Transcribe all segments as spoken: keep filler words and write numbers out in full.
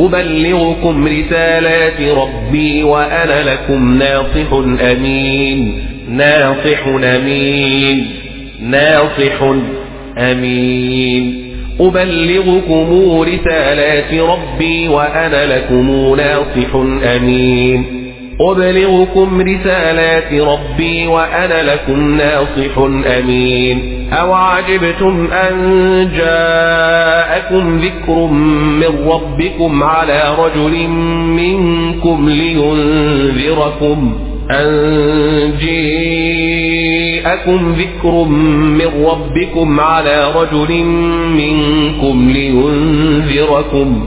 أبلغكم رسالات ربي وأنا لكم ناصح أمين ناصح أمين ناصح أمين أبلغكم رسالات ربي وأنا لكم ناصح أمين أبلغكم رسالات ربي وأنا لكم ناصح أمين أوعجبتم أن جاءكم ذكر من ربكم على رجل منكم لينذركم أن جاءكم ذكر من ربكم على رجل منكم لينذركم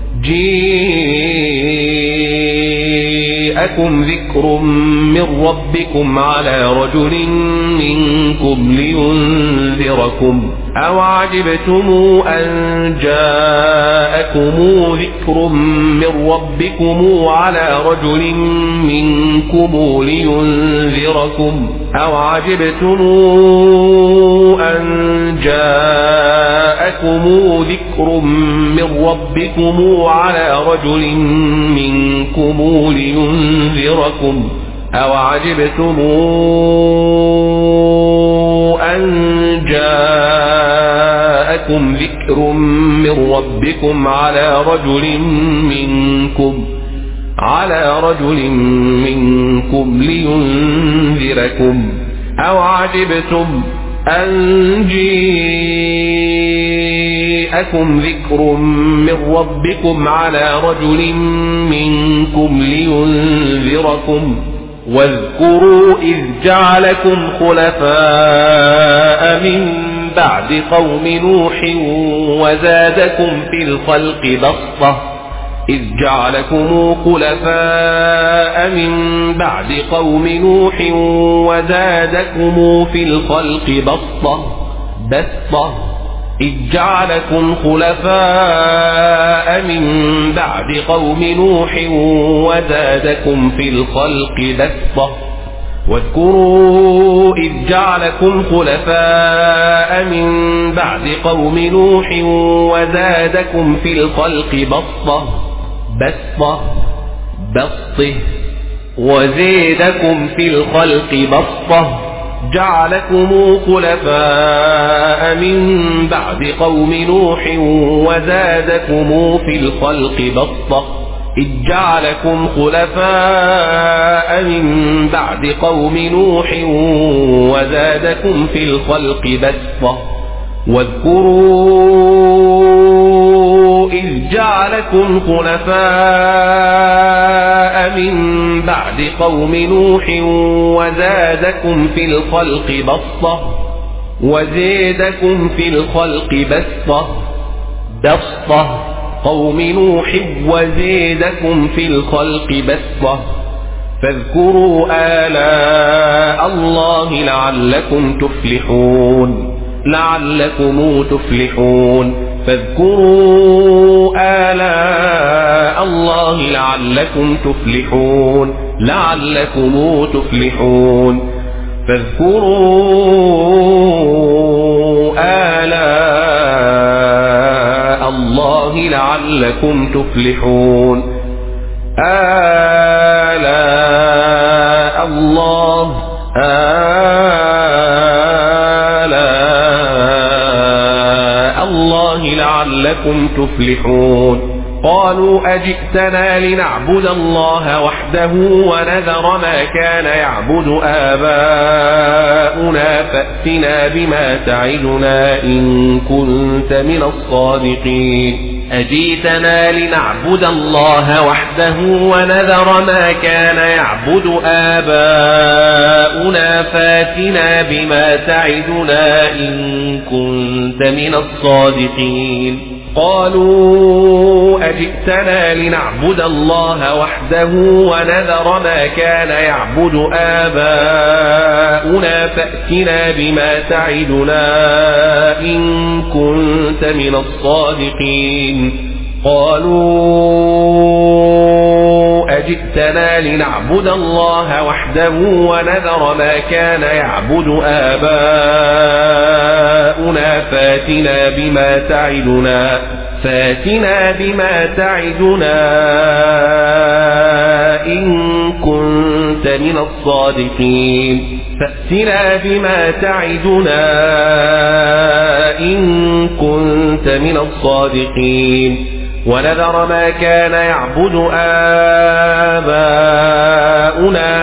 جاءكم ذكر من ربكم على رجل منكم لينذركم أوعجبتم أن جاءكم ذكر من ربكم على رجل منكم لينذركم أوعجبتم أن جاءكم ذكر من ربكم على رجل منكم لينذركم أوعجبتم أن جاءكم ذكر من ربكم على رجل منكم على رجل منكم لينذركم أوعجبتم أن جاءكم ذكر من ربكم على رجل منكم لينذركم واذكروا إذ جعلكم خلفاء من بعد قوم نوح وزادكم في الخلق بسطة إذ جعلكم خلفاء من بعد قوم نوح وزادكم في الخلق بسطة بسطة إذ جعلكم خلفاء من بعد قوم نوح وزادكم في الخلق بسطة واذكروا إذ جعلكم خلفاء من بعد قوم نوح وزادكم في الخلق بسطة بسطة بسطه وزيدكم في الخلق بسطة جعلكم خلفاء من بعد قوم نوح وزادكم في الخلق بسطة إذ جعلكم خلفاء من بعد قوم نوح وزادكم في الخلق بسطة واذكروا إذ جعلكم خلفاء من بعد قوم نوح وزادكم في الخلق بسطة وزيدكم في الخلق بسطة بسطة قوم نوح وزيدكم في الخلق بسطة فاذكروا آلاء الله لعلكم تفلحون لعلكم تفلحون فاذكروا آلاء الله لعلكم تفلحون لعلكم تفلحون فاذكروا آلاء الله لعلكم تفلحون آلاء الله آلاء الله لعلكم تفلحون قالوا أجئتنا لنعبد الله وحده ونذر ما كان يعبد آباؤنا فأتنا بما تعدنا إن كنت من الصادقين أجئتنا لنعبد الله وحده ونذر ما كان يعبد آباؤنا فأتنا بما تعدنا إن كنت من الصادقين قالوا أجئتنا لنعبد الله وحده ونذر ما كان يعبد آباؤنا فأتنا بما تعدنا إن كنت من الصادقين قالوا أجئتنا لنعبد الله وحده ونذر ما كان يعبد آباؤنا فأتنا بما تعدنا فاتنا بما تعدنا إن كنت من الصادقين فأتنا بما تعدنا إن كنت من الصادقين ونذر ما كان يعبد آباؤنا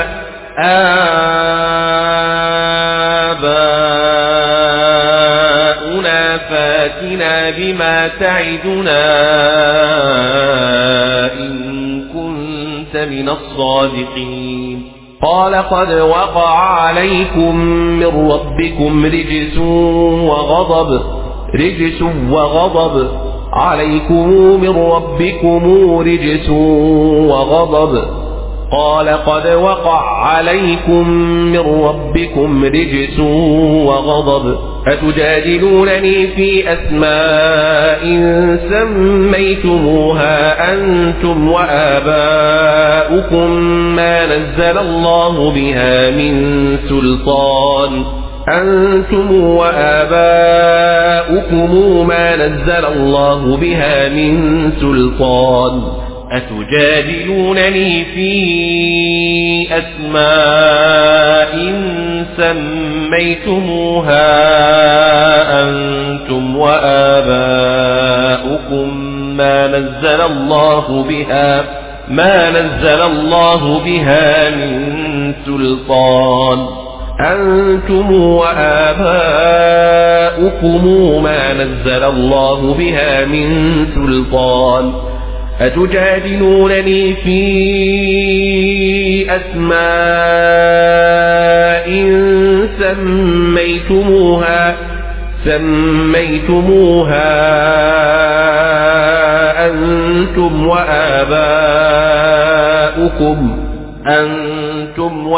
آباؤنا فاتنا بما تعدنا إن كنت من الصادقين قال قد وقع عليكم من ربكم رجس وغضب رجس وغضب عليكم من ربكم رجس وغضب قال قد وقع عليكم من ربكم رجس وغضب أتجادلونني في أسماء سميتموها أنتم وآباؤكم ما نزل الله بها من سلطان أنتم وآباؤكم ما نزل الله بها من سلطان أتجادلونني في أسماء سميتموها أنتم وآباؤكم ما نزل الله بها ما نزل الله بها من سلطان أنتم وآباؤكم ما نزل الله بها من سلطان أتجادلونني في أسماء سميتموها سميتموها أنتم وآباؤكم أنتم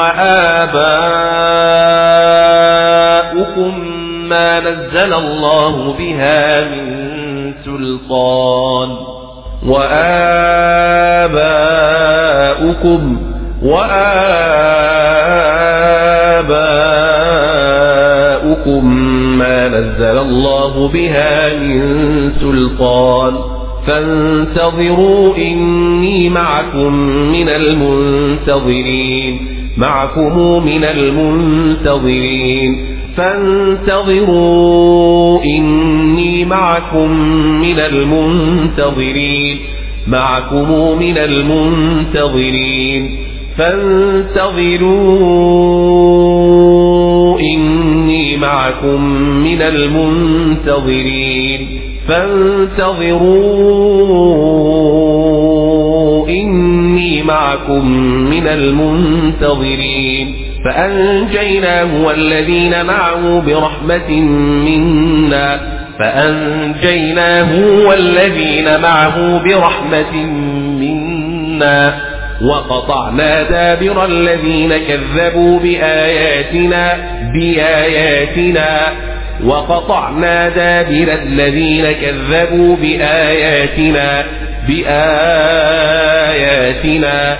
وآباؤكم ما نزل الله بها من سلطان وآباؤكم وآباؤكم ما نزل الله بها من سلطان فانتظروا إني معكم من المنتظرين معكم من المنتظرين فانتظروا إني معكم من المنتظرين معكم من المنتظرين فانتظروا إني معكم من المنتظرين فانتظروا إني معكم من المنتظرين فأنجيناه والذين معه برحمة منا فأنجيناه والذين معه برحمة منا وقطعنا دابر الذين كذبوا بآياتنا بآياتنا وقطعنا دابر الذين كذبوا بآياتنا بآياتنا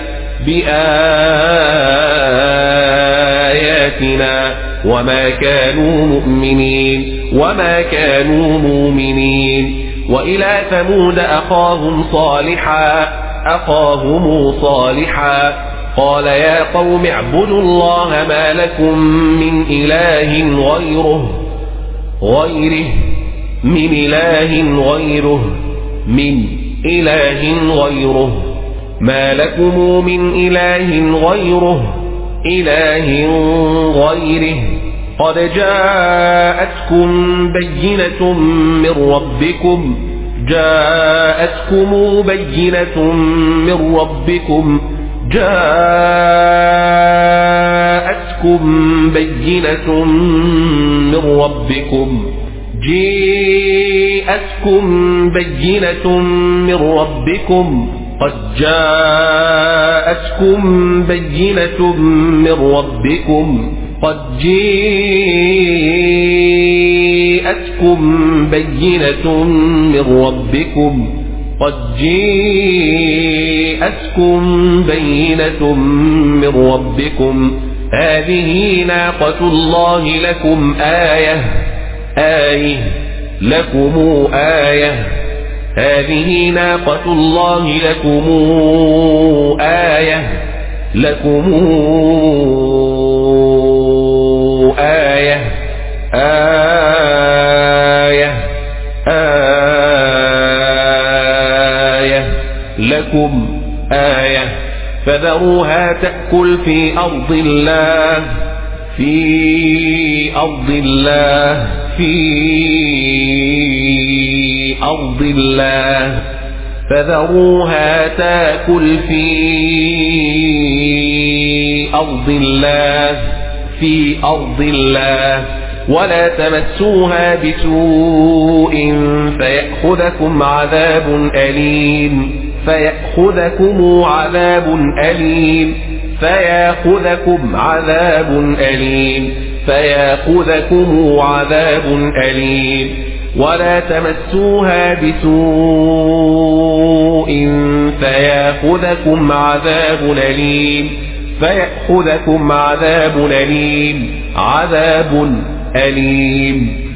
بآياتنا وما كانوا مؤمنين وما كانوا مؤمنين وإلى ثمود أخاهم صالحا أخاهم صالحا قال يا قوم اعبدوا الله ما لكم من إله غيره غيره من إله غيره من إله غيره ما لكم من إله غيره إله غيره قد جاءتكم بينة من ربكم جاءتكم بينة من ربكم جاءتكم بينة من ربكم جاءتكم بينة من ربكم قد جاءتكم بينة من ربكم قد جاءتكم بينة من ربكم قد جاءتكم بينة من ربكم هذه ناقة الله لكم آية آية لكم آية هذه ناقة الله لكم آية لكم آية آية آية لكم آية فذروها تأكل في أرض الله في أرض الله في أرض الله فذروها تأكل في أرض الله في أرض الله ولا تمسوها بسوء فيأخذكم عذاب أليم فيأخذكم عذاب أليم فيأخذكم عذاب أليم فيأخذكم عذاب أليم ولا تمسوها بسوء فيأخذكم عذاب أليم فيأخذكم عذاب أليم عذاب أليم